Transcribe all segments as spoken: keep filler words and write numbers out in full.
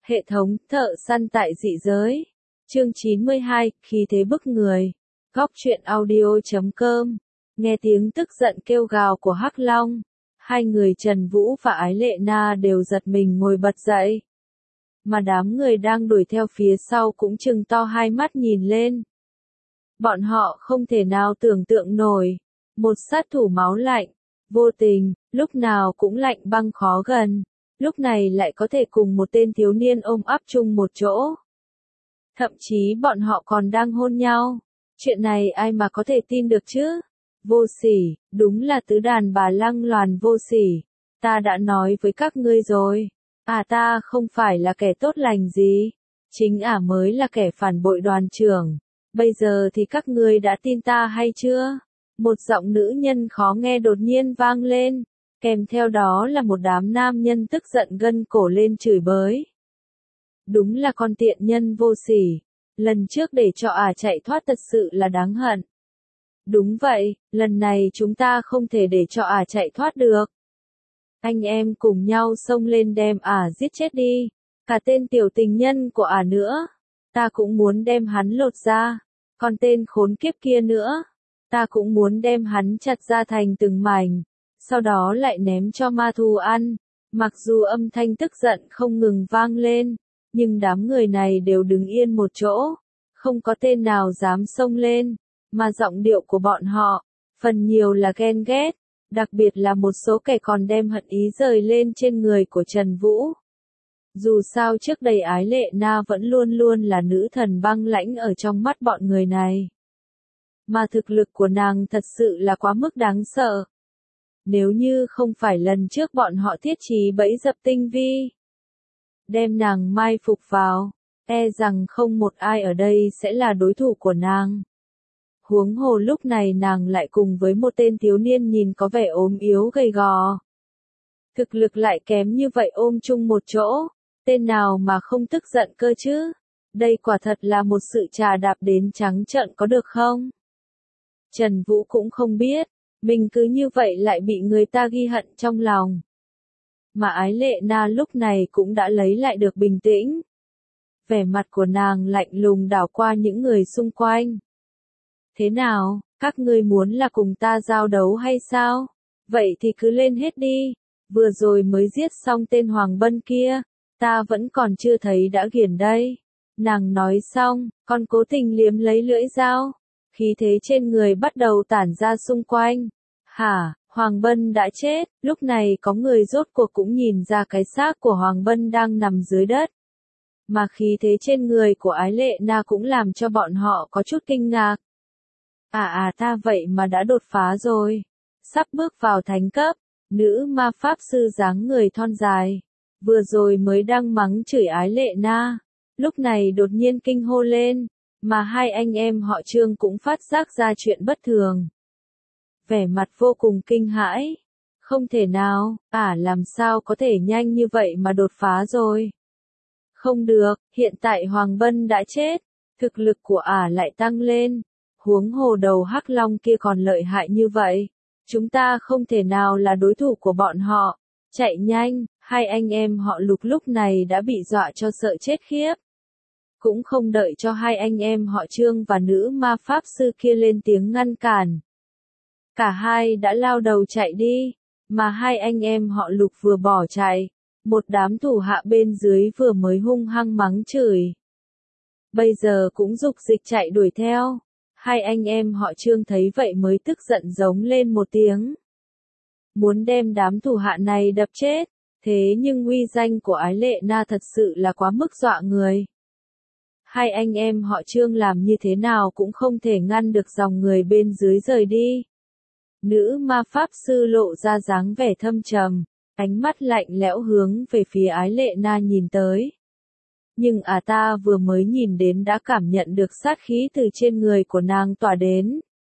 Hệ thống thợ săn tại dị giới. Chương chín mươi hai, khí thế bức người. Góc truyện audio chấm com. Nghe tiếng tức giận kêu gào của Hắc Long, hai người Trần Vũ và Ái Lệ Na đều giật mình ngồi bật dậy. Mà đám người đang đuổi theo phía sau cũng trừng to hai mắt nhìn lên. Bọn họ không thể nào tưởng tượng nổi, một sát thủ máu lạnh, vô tình, lúc nào cũng lạnh băng khó gần, lúc này lại có thể cùng một tên thiếu niên ôm ấp chung một chỗ. Thậm chí bọn họ còn đang hôn nhau. Chuyện này ai mà có thể tin được chứ? Vô sỉ, đúng là tứ đàn bà lăng loàn vô sỉ. Ta đã nói với các ngươi rồi. À ta không phải là kẻ tốt lành gì. Chính ả mới là kẻ phản bội đoàn trưởng. Bây giờ thì các ngươi đã tin ta hay chưa? Một giọng nữ nhân khó nghe đột nhiên vang lên. Kèm theo đó là một đám nam nhân tức giận gân cổ lên chửi bới. Đúng là con tiện nhân vô sỉ. Lần trước để cho ả chạy thoát thật sự là đáng hận. Đúng vậy, lần này chúng ta không thể để cho ả chạy thoát được. Anh em cùng nhau xông lên đem ả giết chết đi. Cả tên tiểu tình nhân của ả nữa. Ta cũng muốn đem hắn lột ra. Còn tên khốn kiếp kia nữa. Ta cũng muốn đem hắn chặt ra thành từng mảnh. Sau đó lại ném cho ma thú ăn. Mặc dù âm thanh tức giận không ngừng vang lên. Nhưng đám người này đều đứng yên một chỗ. Không có tên nào dám xông lên. Mà giọng điệu của bọn họ, phần nhiều là ghen ghét. Đặc biệt là một số kẻ còn đem hận ý rời lên trên người của Trần Vũ. Dù sao trước đây Ái Lệ Na vẫn luôn luôn là nữ thần băng lãnh ở trong mắt bọn người này. Mà thực lực của nàng thật sự là quá mức đáng sợ. Nếu như không phải lần trước bọn họ thiết trí bẫy dập tinh vi, đem nàng mai phục vào, e rằng không một ai ở đây sẽ là đối thủ của nàng. Huống hồ lúc này nàng lại cùng với một tên thiếu niên nhìn có vẻ ốm yếu gầy gò. Thực lực lại kém như vậy ôm chung một chỗ, tên nào mà không tức giận cơ chứ? Đây quả thật là một sự trà đạp đến trắng trợn có được không? Trần Vũ cũng không biết, mình cứ như vậy lại bị người ta ghi hận trong lòng. Mà Ái Lệ Na lúc này cũng đã lấy lại được bình tĩnh. Vẻ mặt của nàng lạnh lùng đảo qua những người xung quanh. Thế nào, các ngươi muốn là cùng ta giao đấu hay sao? Vậy thì cứ lên hết đi. Vừa rồi mới giết xong tên Hoàng Bân kia, ta vẫn còn chưa thấy đã ghiền đây. Nàng nói xong, còn cố tình liếm lấy lưỡi dao. Khí thế trên người bắt đầu tản ra xung quanh. Hả, Hoàng Bân đã chết, lúc này có người rốt cuộc cũng nhìn ra cái xác của Hoàng Bân đang nằm dưới đất. Mà khí thế trên người của Ái Lệ Na cũng làm cho bọn họ có chút kinh ngạc. À à ta vậy mà đã đột phá rồi. Sắp bước vào thánh cấp, nữ ma pháp sư dáng người thon dài. Vừa rồi mới đang mắng chửi Ái Lệ Na. Lúc này đột nhiên kinh hô lên. Mà hai anh em họ Trương cũng phát giác ra chuyện bất thường. Vẻ mặt vô cùng kinh hãi. Không thể nào, ả làm sao có thể nhanh như vậy mà đột phá rồi. Không được, hiện tại Hoàng Bân đã chết. Thực lực của ả lại tăng lên. Huống hồ đầu Hắc Long kia còn lợi hại như vậy. Chúng ta không thể nào là đối thủ của bọn họ. Chạy nhanh, hai anh em họ Lục lúc này đã bị dọa cho sợ chết khiếp. Cũng không đợi cho hai anh em họ Trương và nữ ma pháp sư kia lên tiếng ngăn cản. Cả hai đã lao đầu chạy đi, mà hai anh em họ Lục vừa bỏ chạy. Một đám thủ hạ bên dưới vừa mới hung hăng mắng chửi. Bây giờ cũng dục dịch chạy đuổi theo. Hai anh em họ Trương thấy vậy mới tức giận giống lên một tiếng. Muốn đem đám thủ hạ này đập chết, thế nhưng uy danh của Ái Lệ Na thật sự là quá mức dọa người. Hai anh em họ Trương làm như thế nào cũng không thể ngăn được dòng người bên dưới rời đi. Nữ ma pháp sư lộ ra dáng vẻ thâm trầm, ánh mắt lạnh lẽo hướng về phía Ái Lệ Na nhìn tới. Nhưng à ta vừa mới nhìn đến đã cảm nhận được sát khí từ trên người của nàng tỏa đến.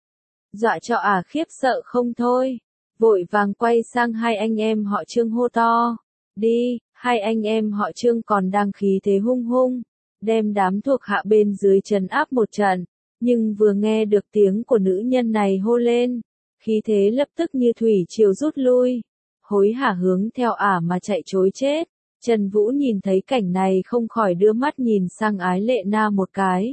Dọa cho à khiếp sợ không thôi. Vội vàng quay sang hai anh em họ Trương hô to. Đi, hai anh em họ Trương còn đang khí thế hung hung. Đem đám thuộc hạ bên dưới trấn áp một trận. Nhưng vừa nghe được tiếng của nữ nhân này hô lên. Khí thế lập tức như thủy triều rút lui. Hối hả hướng theo ả mà chạy trối chết. Trần Vũ nhìn thấy cảnh này không khỏi đưa mắt nhìn sang Ái Lệ Na một cái.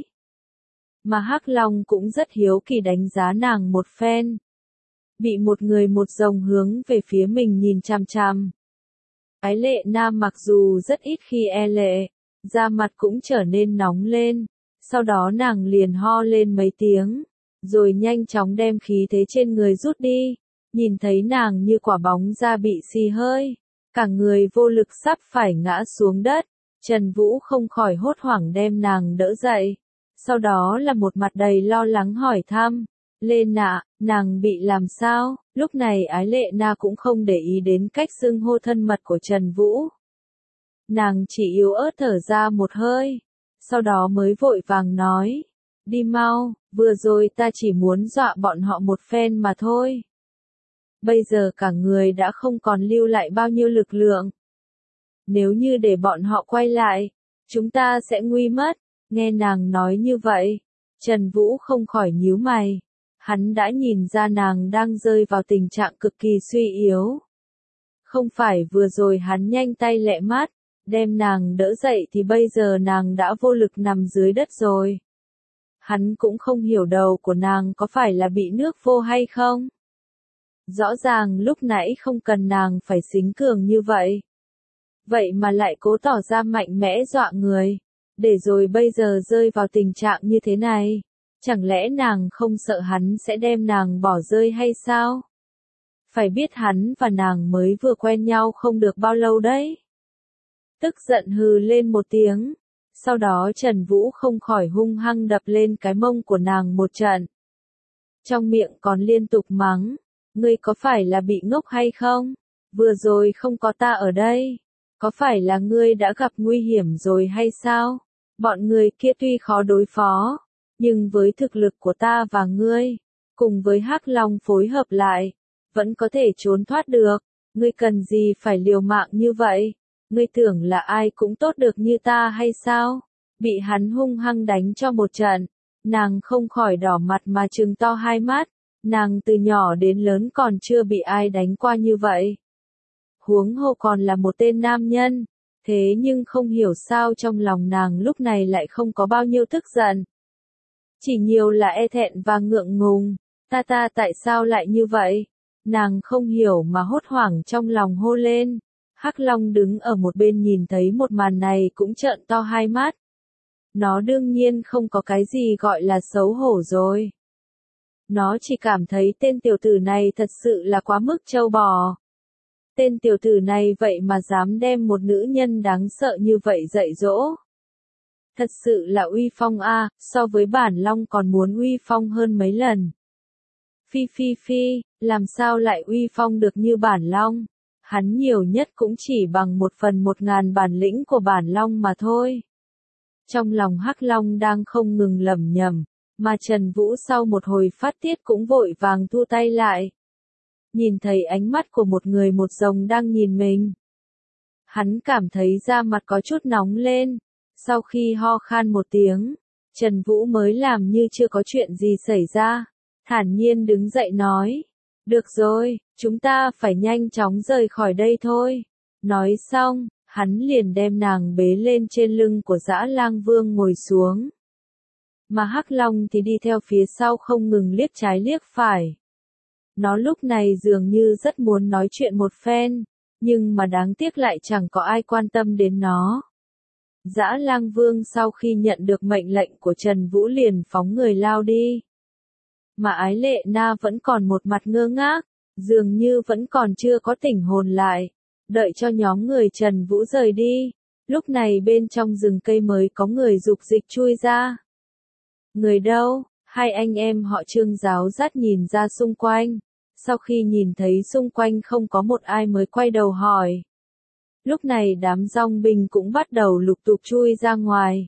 Mà Hắc Long cũng rất hiếu kỳ đánh giá nàng một phen. Bị một người một rồng hướng về phía mình nhìn chằm chằm. Ái Lệ Na mặc dù rất ít khi e lệ, da mặt cũng trở nên nóng lên, sau đó nàng liền ho lên mấy tiếng, rồi nhanh chóng đem khí thế trên người rút đi, nhìn thấy nàng như quả bóng da bị xì hơi, cả người vô lực sắp phải ngã xuống đất, Trần Vũ không khỏi hốt hoảng đem nàng đỡ dậy, sau đó là một mặt đầy lo lắng hỏi thăm, Lê Na, nàng bị làm sao? Lúc này Ái Lệ Na cũng không để ý đến cách xưng hô thân mật của Trần Vũ. Nàng chỉ yếu ớt thở ra một hơi, sau đó mới vội vàng nói, đi mau, vừa rồi ta chỉ muốn dọa bọn họ một phen mà thôi. Bây giờ cả người đã không còn lưu lại bao nhiêu lực lượng. Nếu như để bọn họ quay lại, chúng ta sẽ nguy mất. Nghe nàng nói như vậy, Trần Vũ không khỏi nhíu mày. Hắn đã nhìn ra nàng đang rơi vào tình trạng cực kỳ suy yếu. Không phải vừa rồi hắn nhanh tay lẹ mắt, đem nàng đỡ dậy thì bây giờ nàng đã vô lực nằm dưới đất rồi. Hắn cũng không hiểu đầu của nàng có phải là bị nước vô hay không. Rõ ràng lúc nãy không cần nàng phải xính cường như vậy. Vậy mà lại cố tỏ ra mạnh mẽ dọa người, để rồi bây giờ rơi vào tình trạng như thế này. Chẳng lẽ nàng không sợ hắn sẽ đem nàng bỏ rơi hay sao? Phải biết hắn và nàng mới vừa quen nhau không được bao lâu đấy. Tức giận hừ lên một tiếng, sau đó Trần Vũ không khỏi hung hăng đập lên cái mông của nàng một trận. Trong miệng còn liên tục mắng, ngươi có phải là bị ngốc hay không? Vừa rồi không có ta ở đây, có phải là ngươi đã gặp nguy hiểm rồi hay sao? Bọn người kia tuy khó đối phó, nhưng với thực lực của ta và ngươi, cùng với Hắc Long phối hợp lại, vẫn có thể trốn thoát được. Ngươi cần gì phải liều mạng như vậy? Ngươi tưởng là ai cũng tốt được như ta hay sao? Bị hắn hung hăng đánh cho một trận, nàng không khỏi đỏ mặt mà trừng to hai mắt. Nàng từ nhỏ đến lớn còn chưa bị ai đánh qua như vậy. Huống hồ còn là một tên nam nhân, thế nhưng không hiểu sao trong lòng nàng lúc này lại không có bao nhiêu tức giận. Chỉ nhiều là e thẹn và ngượng ngùng, ta ta tại sao lại như vậy? Nàng không hiểu mà hốt hoảng trong lòng hô lên. Hắc Long đứng ở một bên nhìn thấy một màn này cũng trợn to hai mắt. Nó đương nhiên không có cái gì gọi là xấu hổ rồi. Nó chỉ cảm thấy tên tiểu tử này thật sự là quá mức trâu bò. Tên tiểu tử này vậy mà dám đem một nữ nhân đáng sợ như vậy dạy dỗ. Thật sự là uy phong a, à, so với bản long còn muốn uy phong hơn mấy lần. Phi phi phi, làm sao lại uy phong được như bản long? Hắn nhiều nhất cũng chỉ bằng một phần một ngàn bản lĩnh của bản long mà thôi. Trong lòng Hắc Long đang không ngừng lẩm nhẩm, mà Trần Vũ sau một hồi phát tiết cũng vội vàng thu tay lại. Nhìn thấy ánh mắt của một người một rồng đang nhìn mình. Hắn cảm thấy da mặt có chút nóng lên, sau khi ho khan một tiếng, Trần Vũ mới làm như chưa có chuyện gì xảy ra, thản nhiên đứng dậy nói, được rồi, chúng ta phải nhanh chóng rời khỏi đây thôi. Nói xong, hắn liền đem nàng bế lên trên lưng của Dã Lang Vương ngồi xuống. Mà Hắc Long thì đi theo phía sau không ngừng liếc trái liếc phải. Nó lúc này dường như rất muốn nói chuyện một phen, nhưng mà đáng tiếc lại chẳng có ai quan tâm đến nó. Dã Lang Vương sau khi nhận được mệnh lệnh của Trần Vũ liền phóng người lao đi. Mà Ái Lệ Na vẫn còn một mặt ngơ ngác, dường như vẫn còn chưa có tỉnh hồn lại, đợi cho nhóm người Trần Vũ rời đi. Lúc này bên trong rừng cây mới có người dục dịch chui ra. Người đâu? Hai anh em họ Trương giáo dắt nhìn ra xung quanh. Sau khi nhìn thấy xung quanh không có một ai mới quay đầu hỏi. Lúc này đám dòng binh cũng bắt đầu lục tục chui ra ngoài.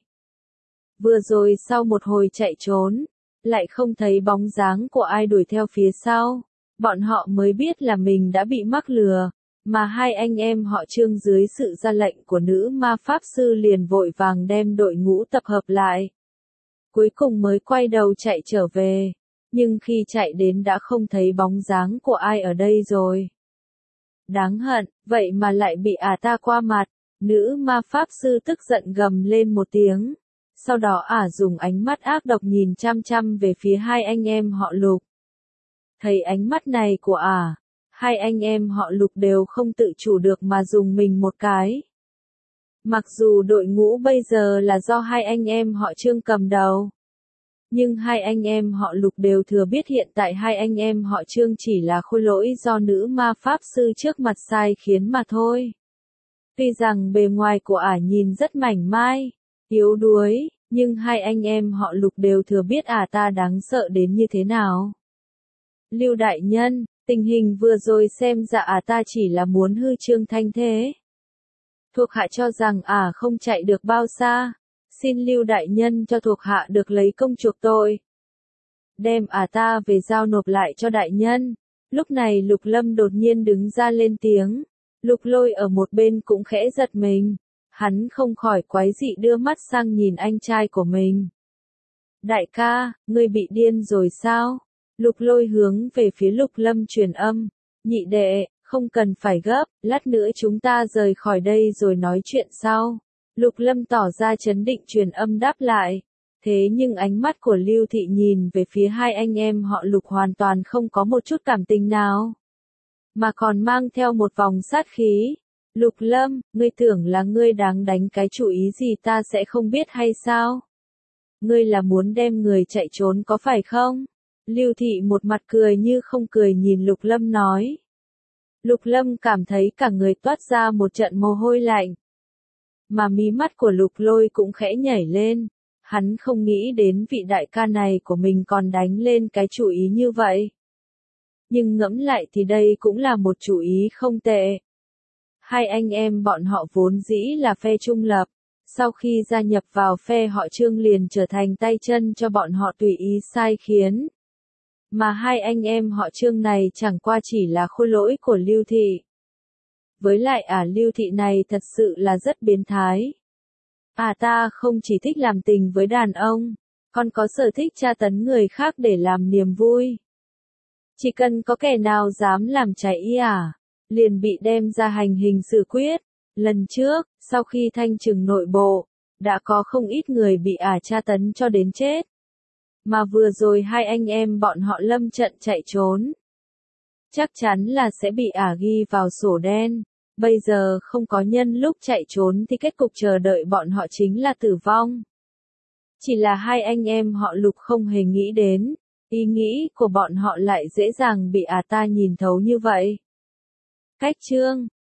Vừa rồi sau một hồi chạy trốn, lại không thấy bóng dáng của ai đuổi theo phía sau. Bọn họ mới biết là mình đã bị mắc lừa, mà hai anh em họ Trương dưới sự ra lệnh của nữ ma pháp sư liền vội vàng đem đội ngũ tập hợp lại. Cuối cùng mới quay đầu chạy trở về, nhưng khi chạy đến đã không thấy bóng dáng của ai ở đây rồi. Đáng hận, vậy mà lại bị ả ta qua mặt, Nữ ma pháp sư tức giận gầm lên một tiếng. Sau đó ả dùng ánh mắt ác độc nhìn chăm chăm về phía hai anh em họ Lục. Thấy ánh mắt này của ả, hai anh em họ Lục đều không tự chủ được mà dùng mình một cái. Mặc dù đội ngũ bây giờ là do hai anh em họ Trương cầm đầu, nhưng hai anh em họ Lục đều thừa biết hiện tại hai anh em họ Trương chỉ là khôi lỗi do nữ ma pháp sư trước mặt sai khiến mà thôi. Tuy rằng bề ngoài của ả nhìn rất mảnh mai, yếu đuối, nhưng hai anh em họ Lục đều thừa biết ả ta đáng sợ đến như thế nào. Lưu đại nhân, tình hình vừa rồi xem ra ả ta chỉ là muốn hư Trương thanh thế. Thuộc hạ cho rằng ả không chạy được bao xa, xin Lưu đại nhân cho thuộc hạ được lấy công chuộc tội. Đem ả ta về giao nộp lại cho đại nhân. Lúc này Lục Lâm đột nhiên đứng ra lên tiếng. Lục Lôi ở một bên cũng khẽ giật mình. Hắn không khỏi quái dị đưa mắt sang nhìn anh trai của mình. Đại ca, ngươi bị điên rồi sao? Lục Lôi hướng về phía Lục Lâm truyền âm. Nhị đệ, không cần phải gấp, lát nữa chúng ta rời khỏi đây rồi nói chuyện sau. Lục Lâm tỏ ra trấn định truyền âm đáp lại. Thế nhưng ánh mắt của Lưu Thị nhìn về phía hai anh em họ Lục hoàn toàn không có một chút cảm tình nào, mà còn mang theo một vòng sát khí. Lục Lâm, ngươi tưởng là ngươi đáng đánh cái chủ ý gì ta sẽ không biết hay sao? Ngươi là muốn đem người chạy trốn có phải không? Lưu Thị một mặt cười như không cười nhìn Lục Lâm nói. Lục Lâm cảm thấy cả người toát ra một trận mồ hôi lạnh. Mà mí mắt của Lục Lôi cũng khẽ nhảy lên. Hắn không nghĩ đến vị đại ca này của mình còn đánh lên cái chủ ý như vậy. Nhưng ngẫm lại thì đây cũng là một chủ ý không tệ. Hai anh em bọn họ vốn dĩ là phe trung lập. Sau khi gia nhập vào phe họ Trương liền trở thành tay chân cho bọn họ tùy ý sai khiến. Mà hai anh em họ Trương này chẳng qua chỉ là khôi lỗi của Lưu Thị. Với lại ả Lưu Thị này thật sự là rất biến thái. À ta không chỉ thích làm tình với đàn ông, còn có sở thích tra tấn người khác để làm niềm vui. Chỉ cần có kẻ nào dám làm trái ý ả, liền bị đem ra hành hình xử quyết. Lần trước, sau khi thanh trừng nội bộ, đã có không ít người bị ả tra tấn cho đến chết. Mà vừa rồi hai anh em bọn họ lâm trận chạy trốn. Chắc chắn là sẽ bị ả ghi vào sổ đen. Bây giờ không có nhân lúc chạy trốn thì kết cục chờ đợi bọn họ chính là tử vong. Chỉ là hai anh em họ Lục không hề nghĩ đến, ý nghĩ của bọn họ lại dễ dàng bị ả ta nhìn thấu như vậy. Cách chương